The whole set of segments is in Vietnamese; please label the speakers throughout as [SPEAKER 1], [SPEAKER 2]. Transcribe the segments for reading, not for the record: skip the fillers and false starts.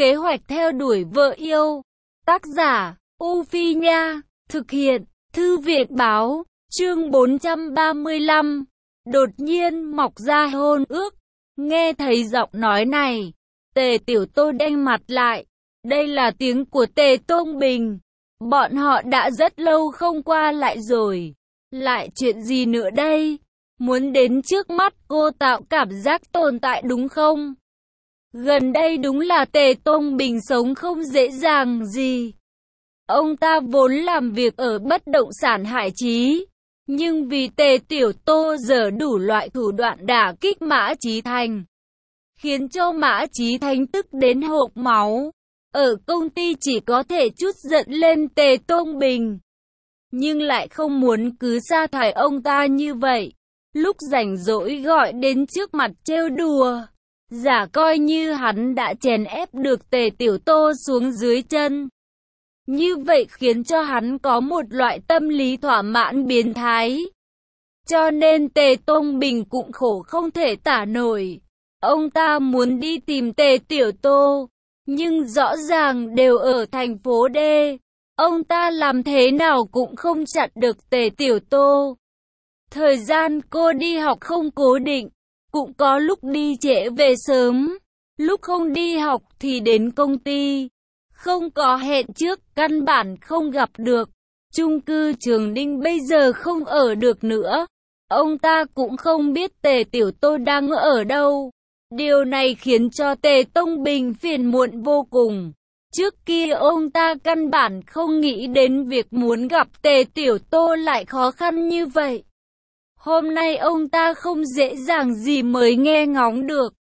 [SPEAKER 1] Kế hoạch theo đuổi vợ yêu. Tác giả, U Phi Nha. Thực hiện, Thư viện Báo. Chương 435. Đột nhiên mọc ra hôn ước. Nghe thấy giọng nói này, Tề Tiểu Tô đanh mặt lại. Đây là tiếng của Tề Tông Bình. Bọn họ đã rất lâu không qua lại rồi. Lại chuyện gì nữa đây? Muốn đến trước mắt cô tạo cảm giác tồn tại đúng không? Gần đây đúng là Tề Tông Bình sống không dễ dàng gì. Ông ta vốn làm việc ở bất động sản Hải Chí, nhưng vì Tề Tiểu Tô giở đủ loại thủ đoạn đả kích Mã Chí Thành, khiến cho Mã Chí Thành tức đến hộc máu. Ở công ty chỉ có thể chút giận lên Tề Tông Bình, nhưng lại không muốn cứ sa thải ông ta như vậy. Lúc rảnh rỗi gọi đến trước mặt trêu đùa, giả coi như hắn đã chèn ép được Tề Tiểu Tô xuống dưới chân. Như vậy khiến cho hắn có một loại tâm lý thỏa mãn biến thái. Cho nên Tề Tông Bình cũng khổ không thể tả nổi. Ông ta muốn đi tìm Tề Tiểu Tô, nhưng rõ ràng đều ở thành phố D. Ông ta làm thế nào cũng không chặn được Tề Tiểu Tô. Thời gian cô đi học không cố định, cũng có lúc đi trễ về sớm, lúc không đi học thì đến công ty. Không có hẹn trước, căn bản không gặp được. Chung cư Trường Ninh bây giờ không ở được nữa. Ông ta cũng không biết Tề Tiểu Tô đang ở đâu. Điều này khiến cho Tề Tông Bình phiền muộn vô cùng. Trước kia ông ta căn bản không nghĩ đến việc muốn gặp Tề Tiểu Tô lại khó khăn như vậy. Hôm nay ông ta không dễ dàng gì mới nghe ngóng được.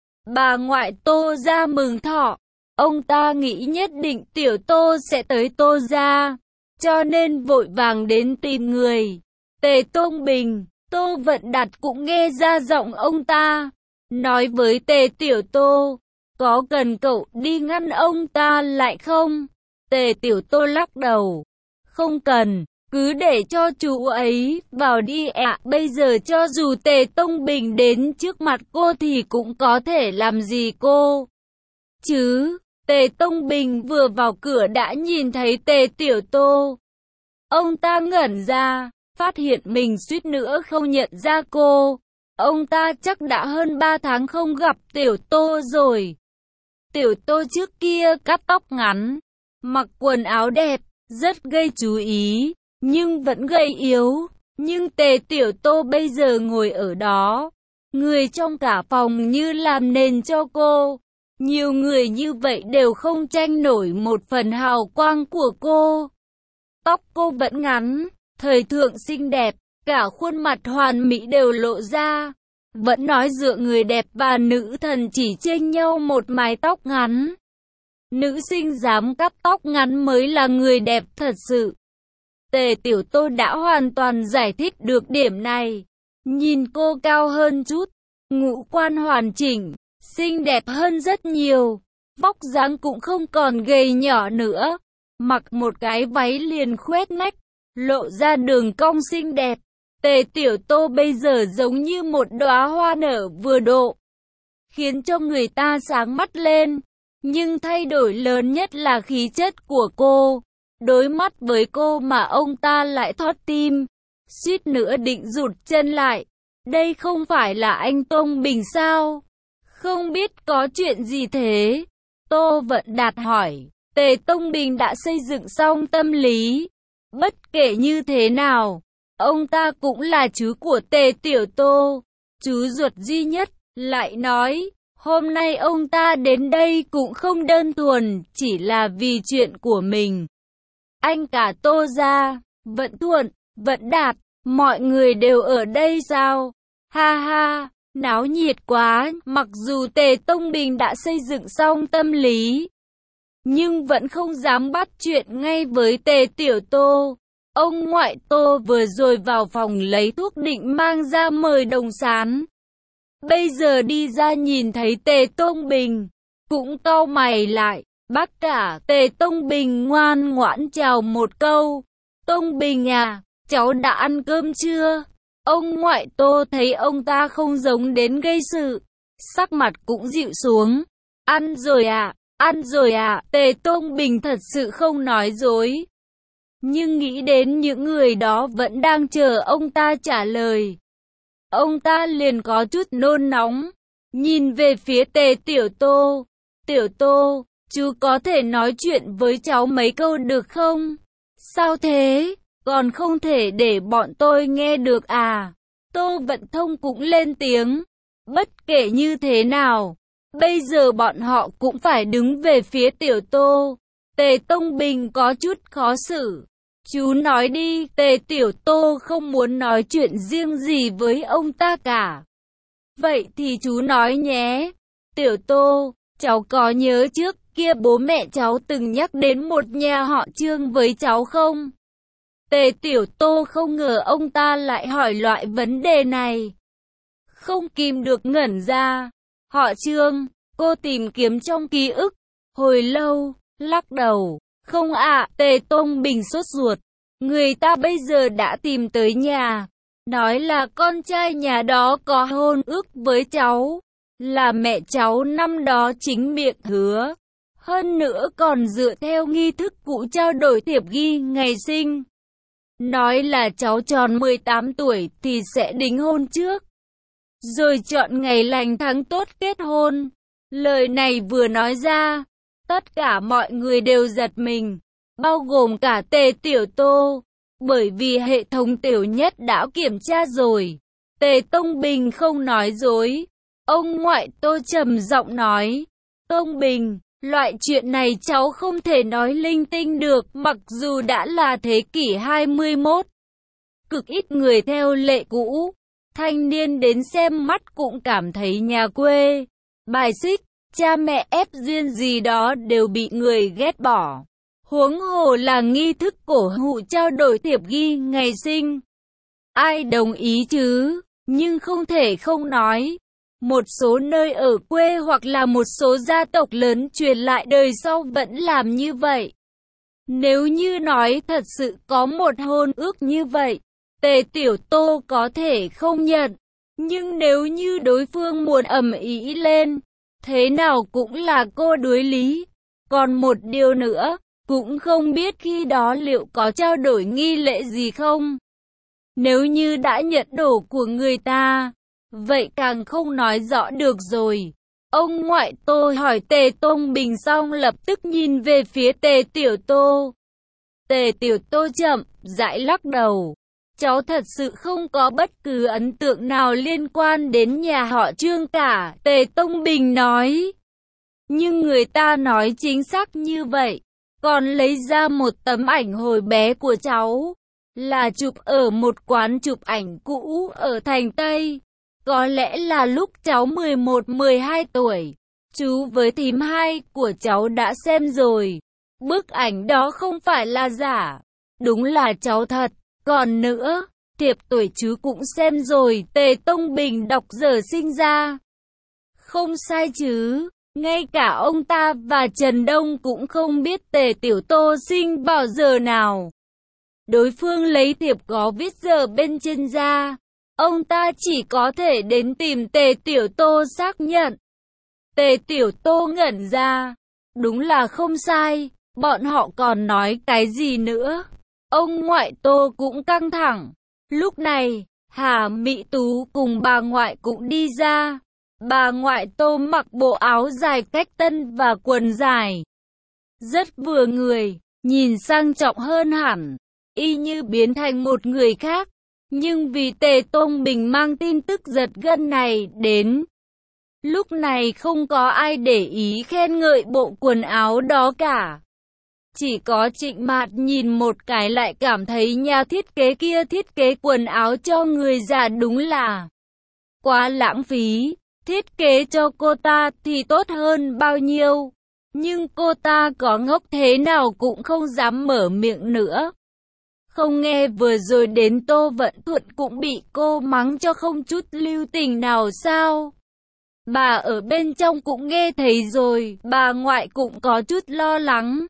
[SPEAKER 1] Bà ngoại Tô ra mừng thọ. Ông ta nghĩ nhất định Tiểu Tô sẽ tới Tô ra, cho nên vội vàng đến tìm người. Tề Tông Bình, Tô Vận Đạt cũng nghe ra giọng ông ta, nói với Tề Tiểu Tô, có cần cậu đi ngăn ông ta lại không? Tề Tiểu Tô lắc đầu, không cần, cứ để cho chú ấy vào đi ạ. Bây giờ cho dù Tề Tông Bình đến trước mặt cô thì cũng có thể làm gì cô chứ. Tề Tông Bình vừa vào cửa đã nhìn thấy Tề Tiểu Tô. Ông ta ngẩn ra, phát hiện mình suýt nữa không nhận ra cô. Ông ta chắc đã hơn 3 tháng không gặp Tiểu Tô rồi. Tiểu Tô trước kia cắt tóc ngắn, mặc quần áo đẹp, rất gây chú ý, nhưng vẫn gầy yếu. Nhưng Tề Tiểu Tô bây giờ ngồi ở đó, người trong cả phòng như làm nền cho cô. Nhiều người như vậy đều không tranh nổi một phần hào quang của cô. Tóc cô vẫn ngắn, thời thượng xinh đẹp, cả khuôn mặt hoàn mỹ đều lộ ra. Vẫn nói giữa người đẹp và nữ thần chỉ chênh nhau một mái tóc ngắn. Nữ sinh dám cắt tóc ngắn mới là người đẹp thật sự. Tề Tiểu Tô đã hoàn toàn giải thích được điểm này. Nhìn cô cao hơn chút, ngũ quan hoàn chỉnh, xinh đẹp hơn rất nhiều, vóc dáng cũng không còn gầy nhỏ nữa. Mặc một cái váy liền khoét nách, lộ ra đường cong xinh đẹp. Tề Tiểu Tô bây giờ giống như một đóa hoa nở vừa độ, khiến cho người ta sáng mắt lên. Nhưng thay đổi lớn nhất là khí chất của cô. Đối mắt với cô mà ông ta lại thót tim, suýt nữa định rụt chân lại. Đây không phải là anh Tông Bình sao? Không biết có chuyện gì thế? Tô Vận Đạt hỏi. Tề Tông Bình đã xây dựng xong tâm lý. Bất kể như thế nào, ông ta cũng là chú của Tề Tiểu Tô, chú ruột duy nhất. Lại nói, hôm nay ông ta đến đây cũng không đơn thuần chỉ là vì chuyện của mình. Anh cả Tô gia, Vận Thuận, Vận Đạt, mọi người đều ở đây sao? Ha ha, náo nhiệt quá. Mặc dù Tề Tông Bình đã xây dựng xong tâm lý, nhưng vẫn không dám bắt chuyện ngay với Tề Tiểu Tô. Ông ngoại Tô vừa rồi vào phòng lấy thuốc định mang ra mời Đồng Sán. Bây giờ đi ra nhìn thấy Tề Tông Bình, cũng cau mày lại. Bác cả. Tề Tông Bình ngoan ngoãn chào một câu. Tông Bình à, cháu đã ăn cơm chưa? Ông ngoại Tô thấy ông ta không giống đến gây sự, sắc mặt cũng dịu xuống. Ăn rồi ạ. Ăn rồi à? Tề Tông Bình thật sự không nói dối. Nhưng nghĩ đến những người đó vẫn đang chờ ông ta trả lời. Ông ta liền có chút nôn nóng. Nhìn về phía Tề Tiểu Tô. Tiểu Tô, chú có thể nói chuyện với cháu mấy câu được không? Sao thế? Còn không thể để bọn tôi nghe được à? Tô Vận Thông cũng lên tiếng. Bất kể như thế nào, bây giờ bọn họ cũng phải đứng về phía Tiểu Tô. Tề Tông Bình có chút khó xử. Chú nói đi, Tề Tiểu Tô không muốn nói chuyện riêng gì với ông ta cả. Vậy thì chú nói nhé. Tiểu Tô, cháu có nhớ trước kia bố mẹ cháu từng nhắc đến một nhà họ Trương với cháu không? Tề Tiểu Tô không ngờ ông ta lại hỏi loại vấn đề này. Không kìm được ngẩn ra. Họ Trương, cô tìm kiếm trong ký ức. Hồi lâu, lắc đầu. Không ạ, Tề Tông Bình sốt ruột. Người ta bây giờ đã tìm tới nhà. Nói là con trai nhà đó có hôn ước với cháu. Là mẹ cháu năm đó chính miệng hứa. Hơn nữa còn dựa theo nghi thức cũ trao đổi thiệp ghi ngày sinh. Nói là cháu tròn 18 tuổi thì sẽ đính hôn trước. Rồi chọn ngày lành tháng tốt kết hôn. Lời này vừa nói ra, tất cả mọi người đều giật mình, bao gồm cả Tề Tiểu Tô. Bởi vì hệ thống Tiểu Nhất đã kiểm tra rồi. Tề Tông Bình không nói dối. Ông ngoại Tô trầm giọng nói. Tông Bình, loại chuyện này cháu không thể nói linh tinh được, mặc dù đã là thế kỷ 21. Cực ít người theo lệ cũ. Thanh niên đến xem mắt cũng cảm thấy nhà quê, bài xích, cha mẹ ép duyên gì đó đều bị người ghét bỏ. Huống hồ là nghi thức cổ hủ trao đổi thiệp ghi ngày sinh. Ai đồng ý chứ? Nhưng không thể không nói. Một số nơi ở quê hoặc là một số gia tộc lớn truyền lại đời sau vẫn làm như vậy. Nếu như nói thật sự có một hôn ước như vậy, Tề Tiểu Tô có thể không nhận. Nhưng nếu như đối phương muốn ầm ĩ lên, thế nào cũng là cô đối lý. Còn một điều nữa, cũng không biết khi đó liệu có trao đổi nghi lễ gì không. Nếu như đã nhận đồ của người ta, vậy càng không nói rõ được rồi. Ông ngoại Tô hỏi Tề Tông Bình xong lập tức nhìn về phía Tề Tiểu Tô. Tề Tiểu Tô chậm rãi lắc đầu. Cháu thật sự không có bất cứ ấn tượng nào liên quan đến nhà họ Trương cả, Tề Tông Bình nói. Nhưng người ta nói chính xác như vậy. Còn lấy ra một tấm ảnh hồi bé của cháu, là chụp ở một quán chụp ảnh cũ ở thành Tây. Có lẽ là lúc cháu 11-12 tuổi, chú với thím hai của cháu đã xem rồi. Bức ảnh đó không phải là giả, đúng là cháu thật. Còn nữa, thiệp tuổi chú cũng xem rồi, Tề Tông Bình đọc giờ sinh ra. Không sai chứ, ngay cả ông ta và Trần Đông cũng không biết Tề Tiểu Tô sinh vào giờ nào. Đối phương lấy thiệp có viết giờ bên trên ra. Ông ta chỉ có thể đến tìm Tề Tiểu Tô xác nhận. Tề Tiểu Tô ngẩn ra. Đúng là không sai, bọn họ còn nói cái gì nữa. Ông ngoại Tô cũng căng thẳng. Lúc này, Hà Mỹ Tú cùng bà ngoại cũng đi ra. Bà ngoại Tô mặc bộ áo dài cách tân và quần dài. Rất vừa người, nhìn sang trọng hơn hẳn, y như biến thành một người khác. Nhưng vì Tề Tông Bình mang tin tức giật gân này đến, lúc này không có ai để ý khen ngợi bộ quần áo đó cả. Chỉ có Trịnh Mạt nhìn một cái lại cảm thấy nhà thiết kế kia thiết kế quần áo cho người già đúng là quá lãng phí. Thiết kế cho cô ta thì tốt hơn bao nhiêu. Nhưng cô ta có ngốc thế nào cũng không dám mở miệng nữa. Không nghe vừa rồi đến Tô Vận Thuận cũng bị cô mắng cho không chút lưu tình nào sao? Bà ở bên trong cũng nghe thấy rồi, bà ngoại cũng có chút lo lắng.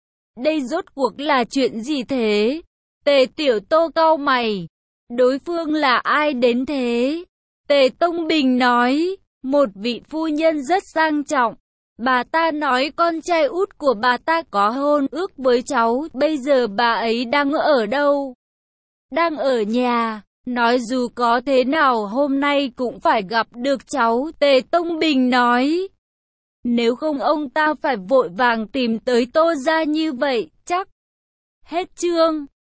[SPEAKER 1] Đây rốt cuộc là chuyện gì thế? Tề Tiểu Tô cau mày. Đối phương là ai đến thế? Tề Tông Bình nói, một vị phu nhân rất sang trọng. Bà ta nói con trai út của bà ta có hôn ước với cháu, bây giờ bà ấy đang ở đâu? Đang ở nhà, nói dù có thế nào hôm nay cũng phải gặp được cháu, Tề Tông Bình nói. Nếu không ông ta phải vội vàng tìm tới Tô gia như vậy, chắc. Hết chương.